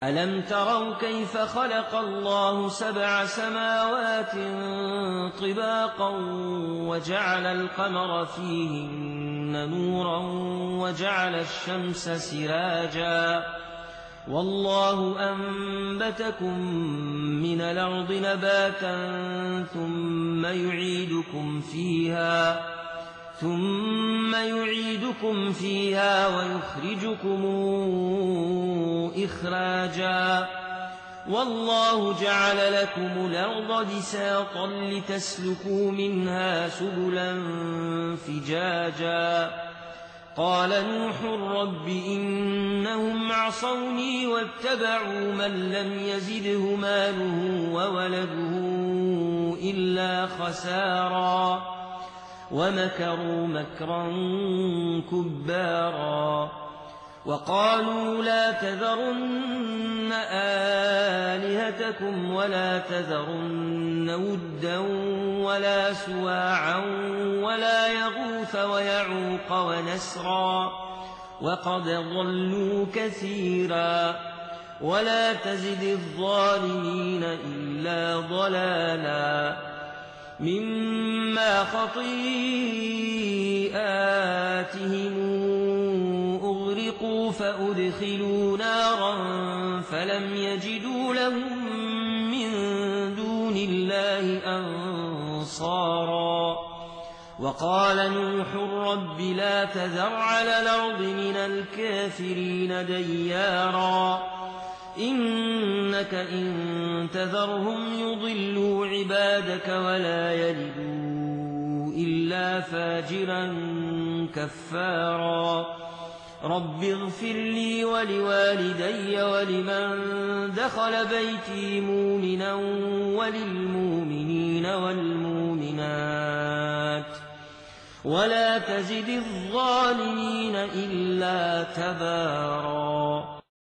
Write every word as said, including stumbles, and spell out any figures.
ألم تروا كيف خلق الله سبع سماوات طباقا وجعل القمر فيهن نورا وجعل الشمس سراجا والله أنبتكم من الأرض نباتا ثم يعيدكم فيها ثم يعيدكم فيها ويخرجكم إخراجا والله جعل لكم الأرض بساطا لتسلكوا منها سبلا فجاجا قال نوح رب إنهم عصوني واتبعوا من لم يزده ماله وولده إلا خسارا ومكروا مكرا كبارا وقالوا لا تذرن آلهتكم ولا تذرن ودا ولا سواعا ولا يغوث ويعوق ونسرا وقد ضلوا كثيرا ولا تزد الظالمين إلا ضلالا مما خطيئاتهم أغرقوا فأدخلوا نارا فلم يجدوا لهم من دون الله أنصارا وقال نوح رب لا تذر على الأرض من الكافرين ديارا إنك إن تذرهم يضلوا عبادك ولا يلدوا إلا فاجرا كفارا رب اغفر لي ولوالدي ولمن دخل بيتي مؤمنا وللمؤمنين والمؤمنات ولا تزد الظالمين إلا تبارا.